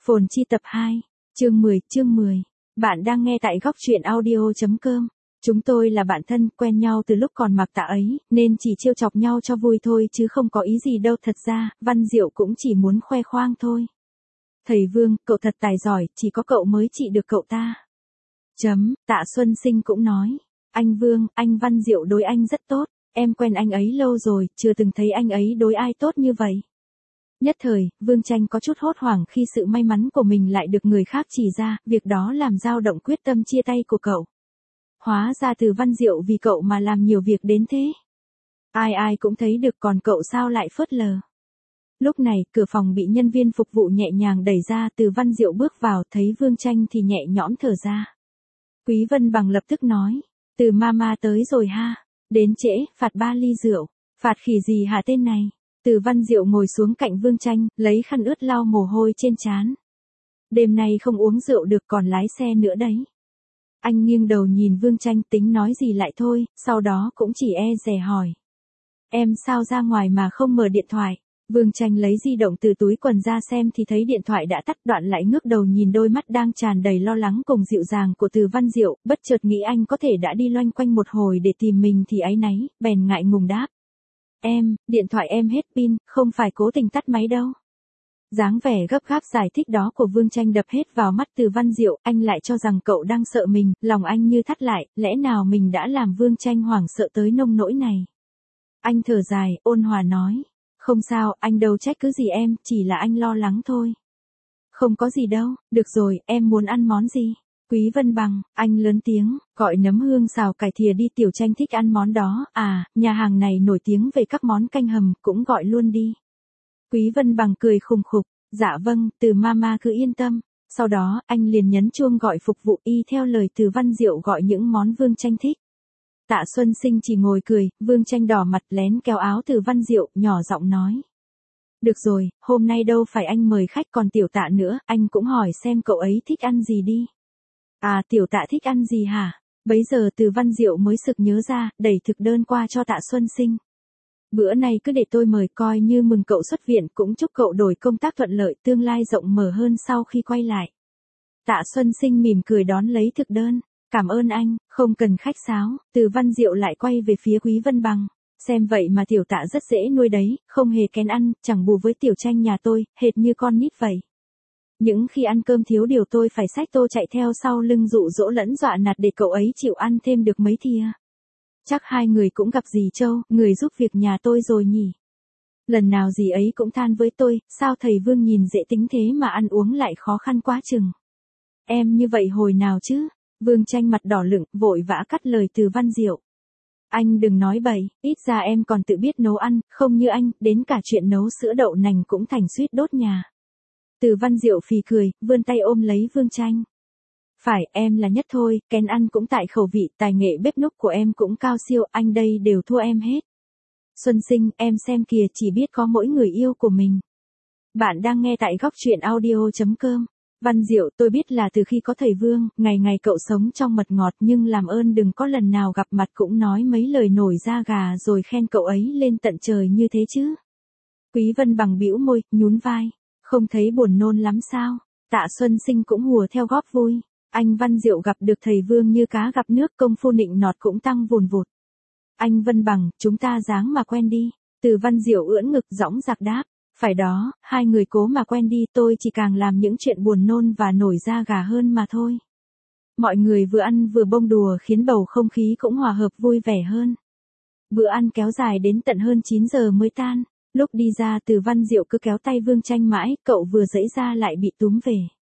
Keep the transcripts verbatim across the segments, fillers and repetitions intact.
Phồn chi tập hai, chương mười, chương mười. Bạn đang nghe tại góc truyện audio chấm com. Chúng tôi là bạn thân, quen nhau từ lúc còn mặc tạ ấy, nên chỉ trêu chọc nhau cho vui thôi chứ không có ý gì đâu. Thật ra, Văn Diệu cũng chỉ muốn khoe khoang thôi. Thầy Vương, cậu thật tài giỏi, chỉ có cậu mới trị được cậu ta. Chấm, Tạ Xuân Sinh cũng nói. Anh Vương, anh Văn Diệu đối anh rất tốt, em quen anh ấy lâu rồi, chưa từng thấy anh ấy đối ai tốt như vậy. Nhất thời, Vương Tranh có chút hốt hoảng khi sự may mắn của mình lại được người khác chỉ ra, việc đó làm dao động quyết tâm chia tay của cậu. Hóa ra Từ Văn Diệu vì cậu mà làm nhiều việc đến thế. Ai ai cũng thấy được, còn cậu sao lại phớt lờ. Lúc này, cửa phòng bị nhân viên phục vụ nhẹ nhàng đẩy ra, Từ Văn Diệu bước vào, thấy Vương Tranh thì nhẹ nhõm thở ra. Quý Vân Bằng lập tức nói, Từ mama tới rồi ha, đến trễ, phạt ba ly rượu, phạt khỉ gì hả tên này. Từ Văn Diệu ngồi xuống cạnh Vương Tranh, lấy khăn ướt lau mồ hôi trên trán. Đêm nay không uống rượu được, còn lái xe nữa đấy. Anh nghiêng đầu nhìn Vương Tranh, tính nói gì lại thôi, sau đó cũng chỉ e dè hỏi. Em sao ra ngoài mà không mở điện thoại? Vương Tranh lấy di động từ túi quần ra xem thì thấy điện thoại đã tắt, đoạn lại ngước đầu nhìn đôi mắt đang tràn đầy lo lắng cùng dịu dàng của Từ Văn Diệu, bất chợt nghĩ anh có thể đã đi loanh quanh một hồi để tìm mình thì áy náy, bèn ngại ngùng đáp. Em, điện thoại em hết pin, không phải cố tình tắt máy đâu. Dáng vẻ gấp gáp giải thích đó của Vương Tranh đập hết vào mắt Từ Văn Diệu, anh lại cho rằng cậu đang sợ mình, lòng anh như thắt lại, lẽ nào mình đã làm Vương Tranh hoảng sợ tới nông nỗi này. Anh thở dài, ôn hòa nói, không sao, anh đâu trách cứ gì em, chỉ là anh lo lắng thôi. Không có gì đâu, được rồi, em muốn ăn món gì? Quý Vân Bằng, anh lớn tiếng, gọi nấm hương xào cải thìa đi, Tiểu Tranh thích ăn món đó, à, nhà hàng này nổi tiếng về các món canh hầm, cũng gọi luôn đi. Quý Vân Bằng cười khùng khục, dạ vâng, Từ mama cứ yên tâm. Sau đó, anh liền nhấn chuông gọi phục vụ, y theo lời Từ Văn Diệu gọi những món Vương Tranh thích. Tạ Xuân Sinh chỉ ngồi cười, Vương Tranh đỏ mặt lén kéo áo Từ Văn Diệu, nhỏ giọng nói. Được rồi, hôm nay đâu phải anh mời khách còn Tiểu Tạ nữa, anh cũng hỏi xem cậu ấy thích ăn gì đi. À, Tiểu Tạ thích ăn gì hả? Bấy giờ Từ Văn Diệu mới sực nhớ ra, đẩy thực đơn qua cho Tạ Xuân Sinh. Bữa này cứ để tôi mời, coi như mừng cậu xuất viện, cũng chúc cậu đổi công tác thuận lợi, tương lai rộng mở hơn sau khi quay lại. Tạ Xuân Sinh mỉm cười đón lấy thực đơn. Cảm ơn anh, không cần khách sáo. Từ Văn Diệu lại quay về phía Quý Vân Bằng. Xem vậy mà Tiểu Tạ rất dễ nuôi đấy, không hề kén ăn, chẳng bù với Tiểu Tranh nhà tôi, hệt như con nít vậy. Những khi ăn cơm thiếu điều tôi phải xách tô chạy theo sau lưng dụ dỗ lẫn dọa nạt để cậu ấy chịu ăn thêm được mấy thìa. Chắc hai người cũng gặp dì Châu, người giúp việc nhà tôi rồi nhỉ. Lần nào dì ấy cũng than với tôi, sao thầy Vương nhìn dễ tính thế mà ăn uống lại khó khăn quá chừng. Em như vậy hồi nào chứ? Vương Tranh mặt đỏ lựng, vội vã cắt lời Từ Văn Diệu. Anh đừng nói bậy, ít ra em còn tự biết nấu ăn, không như anh, đến cả chuyện nấu sữa đậu nành cũng thành suýt đốt nhà. Từ Văn Diệu phì cười, vươn tay ôm lấy Vương Tranh. Phải, em là nhất thôi, kén ăn cũng tại khẩu vị, tài nghệ bếp núc của em cũng cao siêu, anh đây đều thua em hết. Xuân Sinh, em xem kìa, chỉ biết có mỗi người yêu của mình. Bạn đang nghe tại góc truyện audio chấm com. Văn Diệu, tôi biết là từ khi có thầy Vương, ngày ngày cậu sống trong mật ngọt, nhưng làm ơn đừng có lần nào gặp mặt cũng nói mấy lời nổi da gà rồi khen cậu ấy lên tận trời như thế chứ. Quý Vân Bằng bĩu môi, nhún vai, không thấy buồn nôn lắm sao? Tạ Xuân Sinh cũng hùa theo góp vui. Anh Văn Diệu gặp được thầy Vương như cá gặp nước, công phu nịnh nọt cũng tăng vùn vụt. Anh Vân Bằng, chúng ta dáng mà quen đi. Từ Văn Diệu ưỡn ngực dõng dạc đáp. Phải đó, hai người cố mà quen đi, tôi chỉ càng làm những chuyện buồn nôn và nổi da gà hơn mà thôi. Mọi người vừa ăn vừa bông đùa khiến bầu không khí cũng hòa hợp vui vẻ hơn. Bữa ăn kéo dài đến tận hơn chín giờ mới tan. Lúc đi ra Từ Văn Diệu cứ kéo tay Vương Tranh mãi, cậu vừa giãy ra lại bị túm về.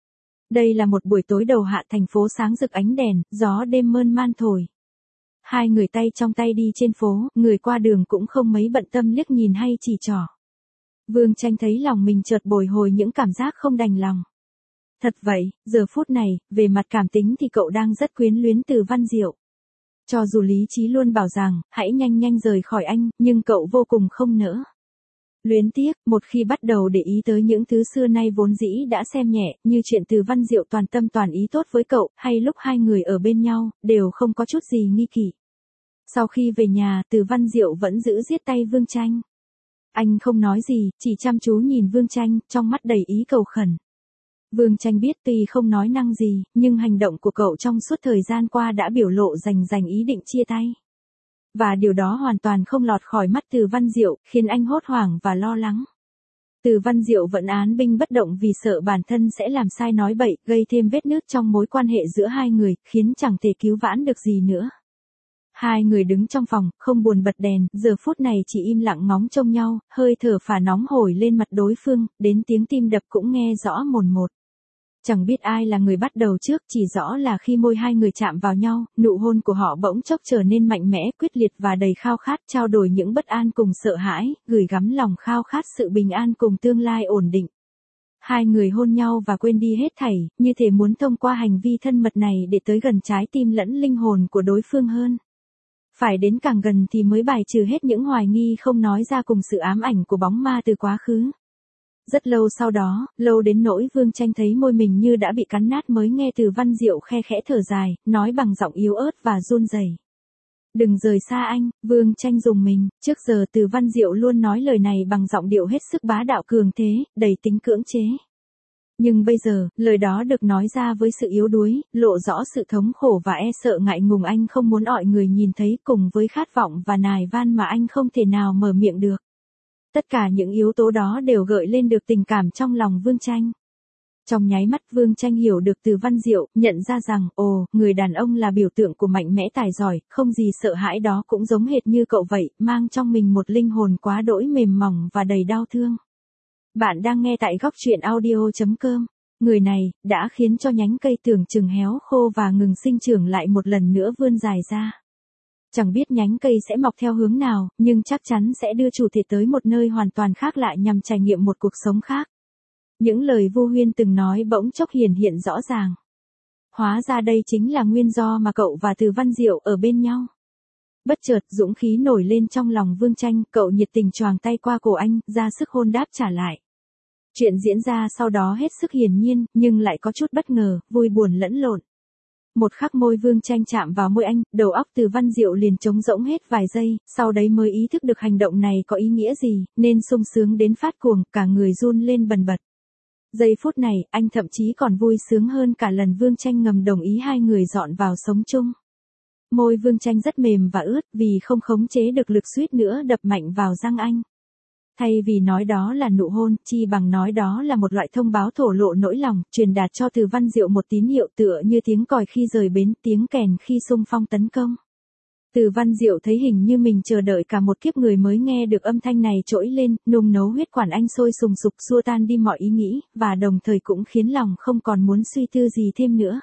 Đây là một buổi tối đầu hạ, thành phố sáng rực ánh đèn, gió đêm mơn man thổi. Hai người tay trong tay đi trên phố, người qua đường cũng không mấy bận tâm liếc nhìn hay chỉ trỏ. Vương Tranh thấy lòng mình chợt bồi hồi những cảm giác không đành lòng. Thật vậy, giờ phút này, về mặt cảm tính thì cậu đang rất quyến luyến Từ Văn Diệu. Cho dù lý trí luôn bảo rằng, hãy nhanh nhanh rời khỏi anh, nhưng cậu vô cùng không nỡ. Luyến tiếc, một khi bắt đầu để ý tới những thứ xưa nay vốn dĩ đã xem nhẹ, như chuyện Từ Văn Diệu toàn tâm toàn ý tốt với cậu, hay lúc hai người ở bên nhau, đều không có chút gì nghi kỵ. Sau khi về nhà, Từ Văn Diệu vẫn giữ giết tay Vương Tranh. Anh không nói gì, chỉ chăm chú nhìn Vương Tranh, trong mắt đầy ý cầu khẩn. Vương Tranh biết tuy không nói năng gì, nhưng hành động của cậu trong suốt thời gian qua đã biểu lộ rành rành ý định chia tay. Và điều đó hoàn toàn không lọt khỏi mắt Từ Văn Diệu, khiến anh hốt hoảng và lo lắng. Từ Văn Diệu vẫn án binh bất động vì sợ bản thân sẽ làm sai nói bậy, gây thêm vết nứt trong mối quan hệ giữa hai người, khiến chẳng thể cứu vãn được gì nữa. Hai người đứng trong phòng, không buồn bật đèn, giờ phút này chỉ im lặng ngóng trông nhau, hơi thở phả nóng hổi lên mặt đối phương, đến tiếng tim đập cũng nghe rõ mồn một. Chẳng biết ai là người bắt đầu trước, chỉ rõ là khi môi hai người chạm vào nhau, nụ hôn của họ bỗng chốc trở nên mạnh mẽ, quyết liệt và đầy khao khát, trao đổi những bất an cùng sợ hãi, gửi gắm lòng khao khát sự bình an cùng tương lai ổn định. Hai người hôn nhau và quên đi hết thảy, như thể muốn thông qua hành vi thân mật này để tới gần trái tim lẫn linh hồn của đối phương hơn. Phải đến càng gần thì mới bài trừ hết những hoài nghi không nói ra cùng sự ám ảnh của bóng ma từ quá khứ. Rất lâu sau đó, lâu đến nỗi Vương Tranh thấy môi mình như đã bị cắn nát mới nghe Từ Văn Diệu khe khẽ thở dài, nói bằng giọng yếu ớt và run rẩy. Đừng rời xa anh. Vương Tranh rùng mình, trước giờ Từ Văn Diệu luôn nói lời này bằng giọng điệu hết sức bá đạo cường thế, đầy tính cưỡng chế. Nhưng bây giờ, lời đó được nói ra với sự yếu đuối, lộ rõ sự thống khổ và e sợ ngại ngùng anh không muốn mọi người nhìn thấy, cùng với khát vọng và nài van mà anh không thể nào mở miệng được. Tất cả những yếu tố đó đều gợi lên được tình cảm trong lòng Vương Tranh. Trong nháy mắt Vương Tranh hiểu được Từ Văn Diệu, nhận ra rằng, ồ, người đàn ông là biểu tượng của mạnh mẽ tài giỏi, không gì sợ hãi đó cũng giống hệt như cậu vậy, mang trong mình một linh hồn quá đỗi mềm mỏng và đầy đau thương. Bạn đang nghe tại góc truyện audio chấm com. Người này, đã khiến cho nhánh cây tưởng chừng héo khô và ngừng sinh trưởng lại một lần nữa vươn dài ra. Chẳng biết nhánh cây sẽ mọc theo hướng nào, nhưng chắc chắn sẽ đưa chủ thể tới một nơi hoàn toàn khác lạ nhằm trải nghiệm một cuộc sống khác. Những lời Vu Huyên từng nói bỗng chốc hiển hiện rõ ràng. Hóa ra đây chính là nguyên do mà cậu và Từ Văn Diệu ở bên nhau. Bất chợt, dũng khí nổi lên trong lòng Vương Tranh, cậu nhiệt tình choàng tay qua cổ anh, ra sức hôn đáp trả lại. Chuyện diễn ra sau đó hết sức hiển nhiên, nhưng lại có chút bất ngờ, vui buồn lẫn lộn. Một khắc môi Vương Tranh chạm vào môi anh, đầu óc Từ Văn Diệu liền trống rỗng hết vài giây, sau đấy mới ý thức được hành động này có ý nghĩa gì, nên sung sướng đến phát cuồng, cả người run lên bần bật. Giây phút này, anh thậm chí còn vui sướng hơn cả lần Vương Tranh ngầm đồng ý hai người dọn vào sống chung. Môi Vương Tranh rất mềm và ướt, vì không khống chế được lực suýt nữa đập mạnh vào răng anh. Thay vì nói đó là nụ hôn, chi bằng nói đó là một loại thông báo thổ lộ nỗi lòng, truyền đạt cho Từ Văn Diệu một tín hiệu tựa như tiếng còi khi rời bến, tiếng kèn khi xung phong tấn công. Từ Văn Diệu thấy hình như mình chờ đợi cả một kiếp người mới nghe được âm thanh này trỗi lên, nung nấu huyết quản anh sôi sùng sục xua tan đi mọi ý nghĩ, và đồng thời cũng khiến lòng không còn muốn suy tư gì thêm nữa.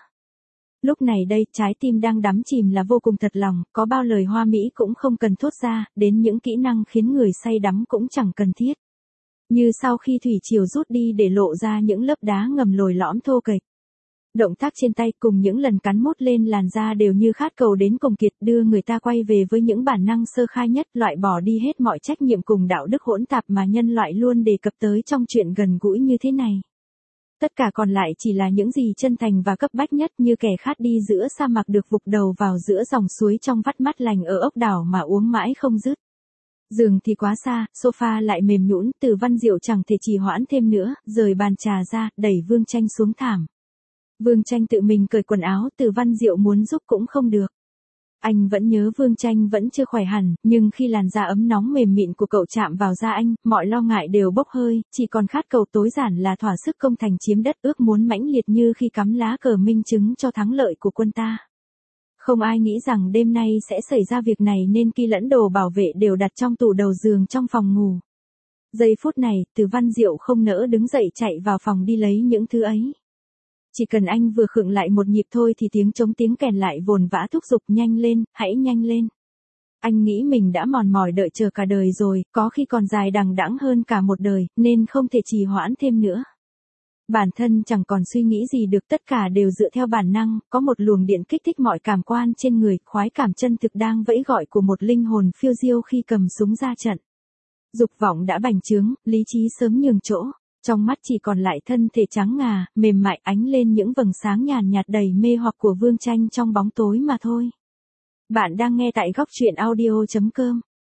Lúc này đây, trái tim đang đắm chìm là vô cùng thật lòng, có bao lời hoa mỹ cũng không cần thốt ra, đến những kỹ năng khiến người say đắm cũng chẳng cần thiết. Như sau khi thủy triều rút đi để lộ ra những lớp đá ngầm lồi lõm thô kệch. Động tác trên tay cùng những lần cắn mốt lên làn da đều như khát cầu đến cùng kiệt, đưa người ta quay về với những bản năng sơ khai nhất, loại bỏ đi hết mọi trách nhiệm cùng đạo đức hỗn tạp mà nhân loại luôn đề cập tới trong chuyện gần gũi như thế này. Tất cả còn lại chỉ là những gì chân thành và cấp bách nhất, như kẻ khát đi giữa sa mạc được vụt đầu vào giữa dòng suối trong vắt mát lành ở ốc đảo mà uống mãi không dứt. Giường thì quá xa, sofa lại mềm nhũn, Từ Văn Diệu chẳng thể trì hoãn thêm nữa, rời bàn trà ra, đẩy Vương Tranh xuống thảm. Vương Tranh tự mình cởi quần áo, Từ Văn Diệu muốn giúp cũng không được. Anh vẫn nhớ Vương Tranh vẫn chưa khỏe hẳn, nhưng khi làn da ấm nóng mềm mịn của cậu chạm vào da anh, mọi lo ngại đều bốc hơi, chỉ còn khát cầu tối giản là thỏa sức công thành chiếm đất, ước muốn mãnh liệt như khi cắm lá cờ minh chứng cho thắng lợi của quân ta. Không ai nghĩ rằng đêm nay sẽ xảy ra việc này nên ki lẫn đồ bảo vệ đều đặt trong tủ đầu giường trong phòng ngủ. Giây phút này, Từ Văn Diệu không nỡ đứng dậy chạy vào phòng đi lấy những thứ ấy. Chỉ cần anh vừa khựng lại một nhịp thôi thì tiếng trống tiếng kèn lại vồn vã thúc giục, nhanh lên, hãy nhanh lên. Anh nghĩ mình đã mòn mỏi đợi chờ cả đời rồi, có khi còn dài đằng đẵng hơn cả một đời, nên không thể trì hoãn thêm nữa. Bản thân chẳng còn suy nghĩ gì được, tất cả đều dựa theo bản năng, có một luồng điện kích thích mọi cảm quan trên người, khoái cảm chân thực đang vẫy gọi của một linh hồn phiêu diêu khi cầm súng ra trận. Dục vọng đã bành trướng, lý trí sớm nhường chỗ. Trong mắt chỉ còn lại thân thể trắng ngà, mềm mại ánh lên những vầng sáng nhàn nhạt đầy mê hoặc của Vương Tranh trong bóng tối mà thôi. Bạn đang nghe tại góc truyện audio chấm com.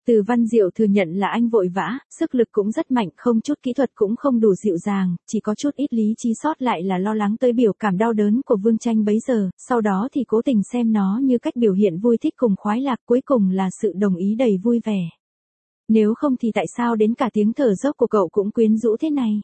Từ Văn Diệu thừa nhận là anh vội vã, sức lực cũng rất mạnh, không chút kỹ thuật cũng không đủ dịu dàng, chỉ có chút ít lý trí sót lại là lo lắng tới biểu cảm đau đớn của Vương Tranh bấy giờ, sau đó thì cố tình xem nó như cách biểu hiện vui thích cùng khoái lạc, cuối cùng là sự đồng ý đầy vui vẻ. Nếu không thì tại sao đến cả tiếng thở dốc của cậu cũng quyến rũ thế này?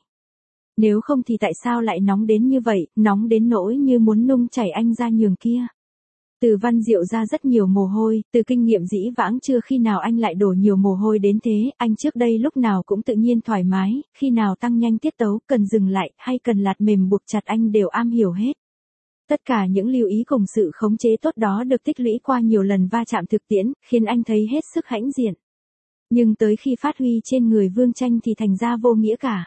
Nếu không thì tại sao lại nóng đến như vậy, nóng đến nỗi như muốn nung chảy anh ra nhường kia? Từ Văn Diệu ra rất nhiều mồ hôi, từ kinh nghiệm dĩ vãng chưa khi nào anh lại đổ nhiều mồ hôi đến thế, anh trước đây lúc nào cũng tự nhiên thoải mái, khi nào tăng nhanh tiết tấu, cần dừng lại, hay cần lạt mềm buộc chặt anh đều am hiểu hết. Tất cả những lưu ý cùng sự khống chế tốt đó được tích lũy qua nhiều lần va chạm thực tiễn, khiến anh thấy hết sức hãnh diện. Nhưng tới khi phát huy trên người Vương Tranh thì thành ra vô nghĩa cả.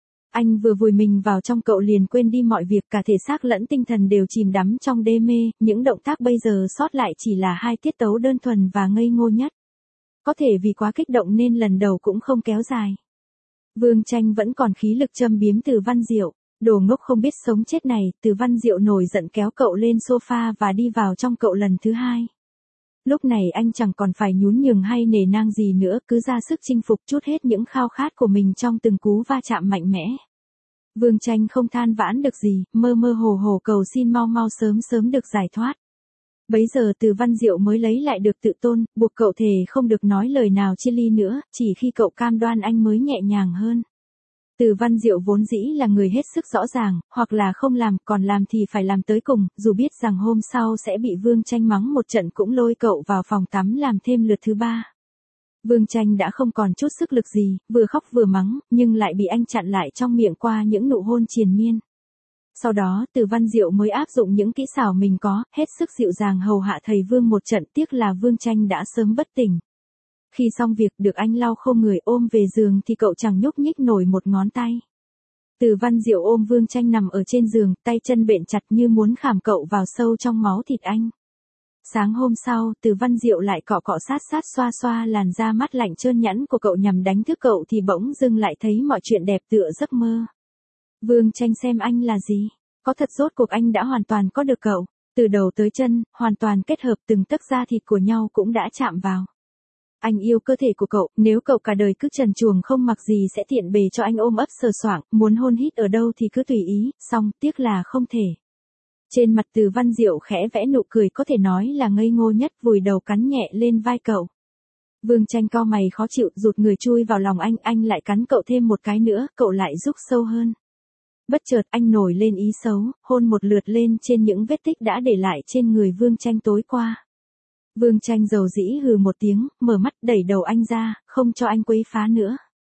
Anh vừa vùi mình vào trong cậu liền quên đi mọi việc, cả thể xác lẫn tinh thần đều chìm đắm trong đê mê, những động tác bây giờ sót lại chỉ là hai tiết tấu đơn thuần và ngây ngô nhất. Có thể vì quá kích động nên lần đầu cũng không kéo dài. Vương Tranh vẫn còn khí lực châm biếm Từ Văn Diệu, đồ ngốc không biết sống chết này, Từ Văn Diệu nổi giận kéo cậu lên sofa và đi vào trong cậu lần thứ hai. Lúc này anh chẳng còn phải nhún nhường hay nể nang gì nữa, cứ ra sức chinh phục trút hết những khao khát của mình trong từng cú va chạm mạnh mẽ. Vương Tranh không than vãn được gì, mơ mơ hồ hồ cầu xin mau mau sớm sớm được giải thoát. Bấy giờ Từ Văn Diệu mới lấy lại được tự tôn, buộc cậu thề không được nói lời nào chia ly nữa, chỉ khi cậu cam đoan anh mới nhẹ nhàng hơn. Từ Văn Diệu vốn dĩ là người hết sức rõ ràng, hoặc là không làm, còn làm thì phải làm tới cùng, dù biết rằng hôm sau sẽ bị Vương Tranh mắng một trận cũng lôi cậu vào phòng tắm làm thêm lượt thứ ba. Vương Tranh đã không còn chút sức lực gì, vừa khóc vừa mắng, nhưng lại bị anh chặn lại trong miệng qua những nụ hôn triền miên. Sau đó Từ Văn Diệu mới áp dụng những kỹ xảo mình có, hết sức dịu dàng hầu hạ thầy Vương một trận, tiếc là Vương Tranh đã sớm bất tỉnh. Khi xong việc được anh lau khô người ôm về giường thì cậu chẳng nhúc nhích nổi một ngón tay. Từ Văn Diệu ôm Vương Tranh nằm ở trên giường, tay chân bện chặt như muốn khảm cậu vào sâu trong máu thịt anh. Sáng hôm sau, Từ Văn Diệu lại cọ cọ sát sát xoa xoa làn da mắt lạnh trơn nhẵn của cậu nhằm đánh thức cậu thì bỗng dưng lại thấy mọi chuyện đẹp tựa giấc mơ. Vương Tranh xem anh là gì? Có thật rốt cuộc anh đã hoàn toàn có được cậu, từ đầu tới chân, hoàn toàn kết hợp từng tấc da thịt của nhau cũng đã chạm vào. Anh yêu cơ thể của cậu, nếu cậu cả đời cứ trần truồng không mặc gì sẽ tiện bề cho anh ôm ấp sờ soạng, muốn hôn hít ở đâu thì cứ tùy ý, song tiếc là không thể. Trên mặt Từ Văn Diệu khẽ vẽ nụ cười có thể nói là ngây ngô nhất, vùi đầu cắn nhẹ lên vai cậu. Vương Tranh cau mày khó chịu, rụt người chui vào lòng anh, anh lại cắn cậu thêm một cái nữa, cậu lại rúc sâu hơn. Bất chợt anh nổi lên ý xấu, hôn một lượt lên trên những vết tích đã để lại trên người Vương Tranh tối qua. Vương Tranh dầu dĩ hừ một tiếng, mở mắt đẩy đầu anh ra, không cho anh quấy phá nữa.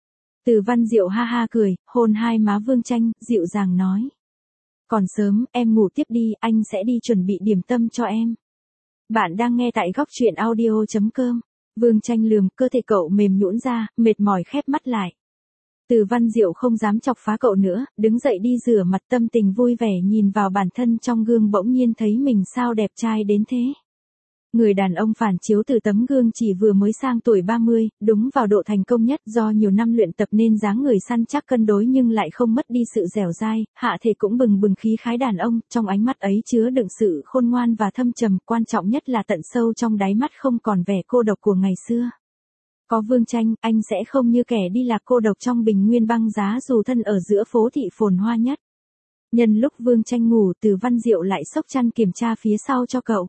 Từ Văn Diệu ha ha cười, hôn hai má Vương Tranh, dịu dàng nói. Còn sớm, em ngủ tiếp đi, anh sẽ đi chuẩn bị điểm tâm cho em. Bạn đang nghe tại góc truyện audio chấm com. Vương Tranh lườm, cơ thể cậu mềm nhũn ra, mệt mỏi khép mắt lại. Từ Văn Diệu không dám chọc phá cậu nữa, đứng dậy đi rửa mặt, tâm tình vui vẻ nhìn vào bản thân trong gương, bỗng nhiên thấy mình sao đẹp trai đến thế. Người đàn ông phản chiếu từ tấm gương chỉ vừa mới sang tuổi ba mươi, đúng vào độ thành công nhất, do nhiều năm luyện tập nên dáng người săn chắc cân đối nhưng lại không mất đi sự dẻo dai, hạ thể cũng bừng bừng khí khái đàn ông, trong ánh mắt ấy chứa đựng sự khôn ngoan và thâm trầm, quan trọng nhất là tận sâu trong đáy mắt không còn vẻ cô độc của ngày xưa. Có Vương Tranh, anh sẽ không như kẻ đi lạc cô độc trong bình nguyên băng giá dù thân ở giữa phố thị phồn hoa nhất. Nhân lúc Vương Tranh ngủ, Từ Văn Diệu lại xốc chăn kiểm tra phía sau cho cậu.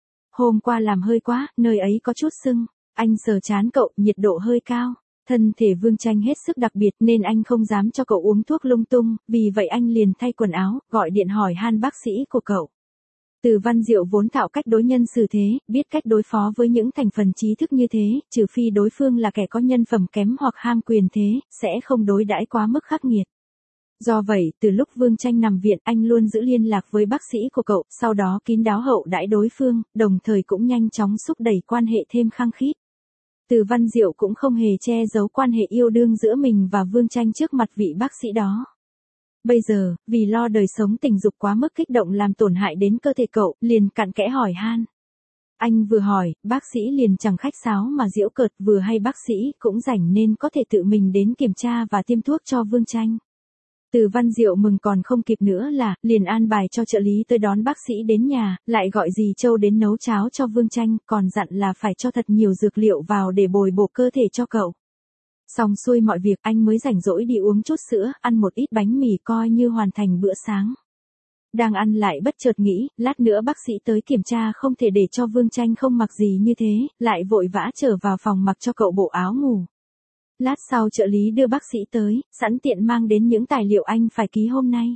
Hôm qua làm hơi quá, nơi ấy có chút sưng, anh sờ trán cậu, nhiệt độ hơi cao. Thân thể Vương Tranh hết sức đặc biệt nên anh không dám cho cậu uống thuốc lung tung, vì vậy anh liền thay quần áo, gọi điện hỏi han bác sĩ của cậu. Từ Văn Diệu vốn thạo cách đối nhân xử thế, biết cách đối phó với những thành phần trí thức như thế, trừ phi đối phương là kẻ có nhân phẩm kém hoặc ham quyền thế, sẽ không đối đãi quá mức khắc nghiệt. Do vậy, từ lúc Vương Tranh nằm viện, anh luôn giữ liên lạc với bác sĩ của cậu, sau đó kín đáo hậu đãi đối phương, đồng thời cũng nhanh chóng xúc đẩy quan hệ thêm khăng khít. Từ Văn Diệu cũng không hề che giấu quan hệ yêu đương giữa mình và Vương Tranh trước mặt vị bác sĩ đó. Bây giờ, vì lo đời sống tình dục quá mức kích động làm tổn hại đến cơ thể cậu, liền cặn kẽ hỏi han. Anh vừa hỏi, bác sĩ liền chẳng khách sáo mà giễu cợt, vừa hay bác sĩ cũng rảnh nên có thể tự mình đến kiểm tra và tiêm thuốc cho Vương Tranh. Từ Văn Diệu mừng còn không kịp nữa là, liền an bài cho trợ lý tới đón bác sĩ đến nhà, lại gọi dì Châu đến nấu cháo cho Vương Tranh, còn dặn là phải cho thật nhiều dược liệu vào để bồi bổ cơ thể cho cậu. Xong xuôi mọi việc anh mới rảnh rỗi đi uống chút sữa, ăn một ít bánh mì coi như hoàn thành bữa sáng. Đang ăn lại bất chợt nghĩ, lát nữa bác sĩ tới kiểm tra không thể để cho Vương Tranh không mặc gì như thế, lại vội vã trở vào phòng mặc cho cậu bộ áo ngủ. Lát sau trợ lý đưa bác sĩ tới, sẵn tiện mang đến những tài liệu anh phải ký hôm nay.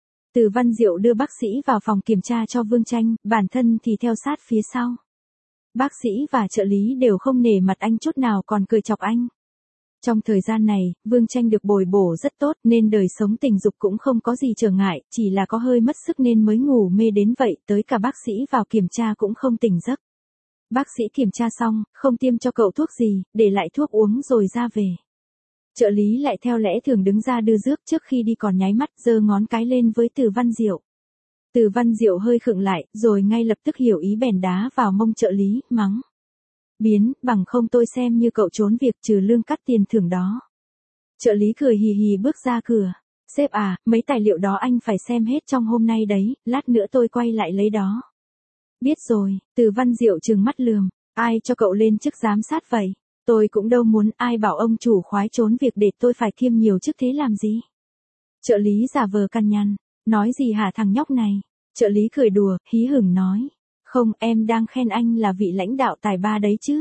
Từ Văn Diệu đưa bác sĩ vào phòng kiểm tra cho Vương Tranh, bản thân thì theo sát phía sau. Bác sĩ và trợ lý đều không nể mặt anh chút nào còn cười chọc anh. Trong thời gian này, Vương Tranh được bồi bổ rất tốt nên đời sống tình dục cũng không có gì trở ngại, chỉ là có hơi mất sức nên mới ngủ mê đến vậy, tới cả bác sĩ vào kiểm tra cũng không tỉnh giấc. Bác sĩ kiểm tra xong, không tiêm cho cậu thuốc gì, để lại thuốc uống rồi ra về. Trợ lý lại theo lẽ thường đứng ra đưa rước, trước khi đi còn nháy mắt giơ ngón cái lên với Từ Văn Diệu. Từ Văn Diệu hơi khựng lại, rồi ngay lập tức hiểu ý bèn đá vào mông trợ lý, mắng. Biến, bằng không tôi xem như cậu trốn việc trừ lương cắt tiền thưởng đó. Trợ lý cười hì hì bước ra cửa. Sếp à, mấy tài liệu đó anh phải xem hết trong hôm nay đấy, lát nữa tôi quay lại lấy đó. Biết rồi, Từ Văn Diệu trừng mắt lườm, ai cho cậu lên chức giám sát vậy? Tôi cũng đâu muốn, ai bảo ông chủ khoái trốn việc để tôi phải kiêm nhiều chức thế làm gì? Trợ lý giả vờ cằn nhằn, nói gì hả thằng nhóc này? Trợ lý cười đùa, hí hửng nói, không, em đang khen anh là vị lãnh đạo tài ba đấy chứ.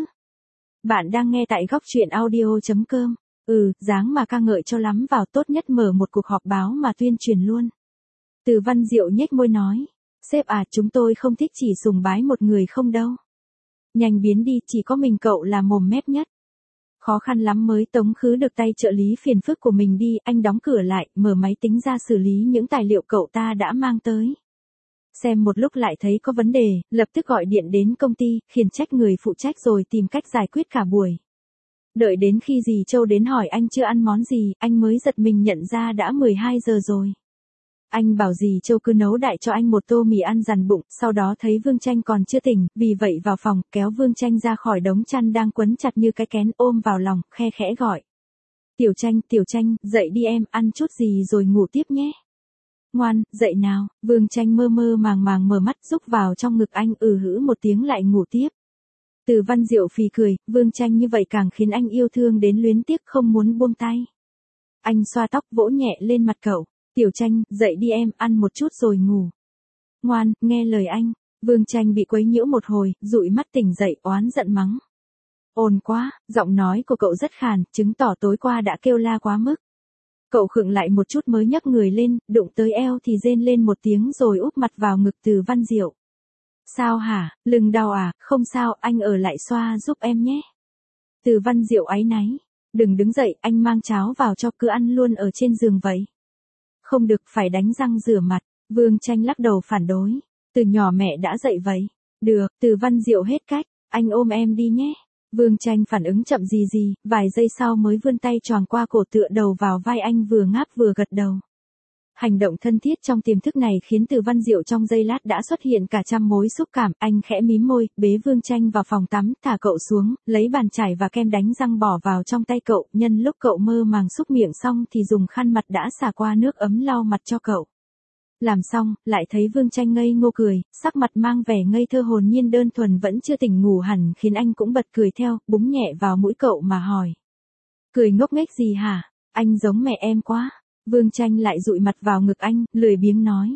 Bạn đang nghe tại góc truyện audio chấm com. Ừ, dáng mà ca ngợi cho lắm vào, tốt nhất mở một cuộc họp báo mà tuyên truyền luôn. Từ Văn Diệu nhếch môi nói, sếp à, chúng tôi không thích chỉ sùng bái một người không đâu. Nhanh biến đi, chỉ có mình cậu là mồm mép nhất. Khó khăn lắm mới tống khứ được tay trợ lý phiền phức của mình đi, anh đóng cửa lại, mở máy tính ra xử lý những tài liệu cậu ta đã mang tới. Xem một lúc lại thấy có vấn đề, lập tức gọi điện đến công ty, khiển trách người phụ trách rồi tìm cách giải quyết cả buổi. Đợi đến khi dì Châu đến hỏi anh chưa ăn món gì, anh mới giật mình nhận ra đã mười hai giờ rồi. Anh bảo dì Châu cứ nấu đại cho anh một tô mì ăn dằn bụng, sau đó thấy Vương Tranh còn chưa tỉnh, vì vậy vào phòng, kéo Vương Tranh ra khỏi đống chăn đang quấn chặt như cái kén, ôm vào lòng, khe khẽ gọi. Tiểu Tranh, Tiểu Tranh, dậy đi em, ăn chút gì rồi ngủ tiếp nhé. Ngoan, dậy nào. Vương Tranh mơ mơ màng màng mở mắt, rúc vào trong ngực anh, ừ hữ một tiếng lại ngủ tiếp. Từ Văn Diệu phì cười, Vương Tranh như vậy càng khiến anh yêu thương đến luyến tiếc không muốn buông tay. Anh xoa tóc vỗ nhẹ lên mặt cậu. Tiểu Tranh, dậy đi em, ăn một chút rồi ngủ. Ngoan, nghe lời anh. Vương Tranh bị quấy nhiễu một hồi, dụi mắt tỉnh dậy, oán giận mắng. Ồn quá, giọng nói của cậu rất khàn, chứng tỏ tối qua đã kêu la quá mức. Cậu khựng lại một chút mới nhấc người lên, đụng tới eo thì rên lên một tiếng rồi úp mặt vào ngực Từ Văn Diệu. Sao hả, lưng đau à, không sao, anh ở lại xoa giúp em nhé. Từ Văn Diệu áy náy. Đừng đứng dậy, anh mang cháo vào cho, cứ ăn luôn ở trên giường vậy. Không được, phải đánh răng rửa mặt. Vương Tranh lắc đầu phản đối. Từ nhỏ mẹ đã dậy vậy. Được, Từ Văn Diệu hết cách, anh ôm em đi nhé. Vương Tranh phản ứng chậm gì gì, vài giây sau mới vươn tay choàng qua cổ tựa đầu vào vai anh, vừa ngáp vừa gật đầu. Hành động thân thiết trong tiềm thức này khiến Từ Văn Diệu trong giây lát đã xuất hiện cả trăm mối xúc cảm, anh khẽ mím môi, bế Vương Tranh vào phòng tắm, thả cậu xuống, lấy bàn chải và kem đánh răng bỏ vào trong tay cậu, nhân lúc cậu mơ màng xúc miệng xong thì dùng khăn mặt đã xả qua nước ấm lau mặt cho cậu. Làm xong, lại thấy Vương Tranh ngây ngô cười, sắc mặt mang vẻ ngây thơ hồn nhiên đơn thuần vẫn chưa tỉnh ngủ hẳn khiến anh cũng bật cười theo, búng nhẹ vào mũi cậu mà hỏi. Cười ngốc nghếch gì hả? Anh giống mẹ em quá. Vương Tranh lại dụi mặt vào ngực anh, lười biếng nói.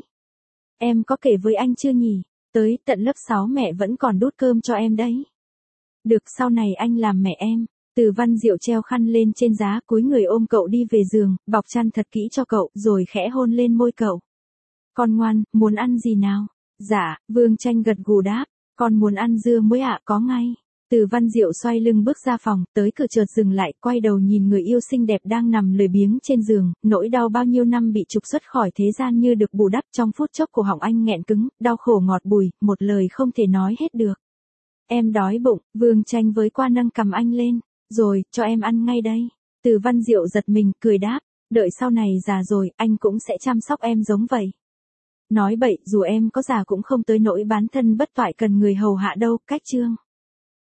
Em có kể với anh chưa nhỉ? Tới tận lớp sáu mẹ vẫn còn đút cơm cho em đấy. Được, sau này anh làm mẹ em. Từ Văn Diệu treo khăn lên trên giá, cúi người ôm cậu đi về giường, bọc chăn thật kỹ cho cậu, rồi khẽ hôn lên môi cậu. Con ngoan, muốn ăn gì nào? Dạ, Vương Tranh gật gù đáp. Con muốn ăn dưa muối ạ, có ngay. Từ Văn Diệu xoay lưng bước ra phòng, tới cửa chợt dừng lại, quay đầu nhìn người yêu xinh đẹp đang nằm lười biếng trên giường, nỗi đau bao nhiêu năm bị trục xuất khỏi thế gian như được bù đắp trong phút chốc, cổ họng anh nghẹn cứng, đau khổ ngọt bùi, một lời không thể nói hết được. Em đói bụng, Vương Tranh với qua nâng cầm anh lên, rồi, cho em ăn ngay đây. Từ Văn Diệu giật mình, cười đáp, đợi sau này già rồi, anh cũng sẽ chăm sóc em giống vậy. Nói bậy, dù em có già cũng không tới nỗi bán thân bất toại cần người hầu hạ đâu, cách chương.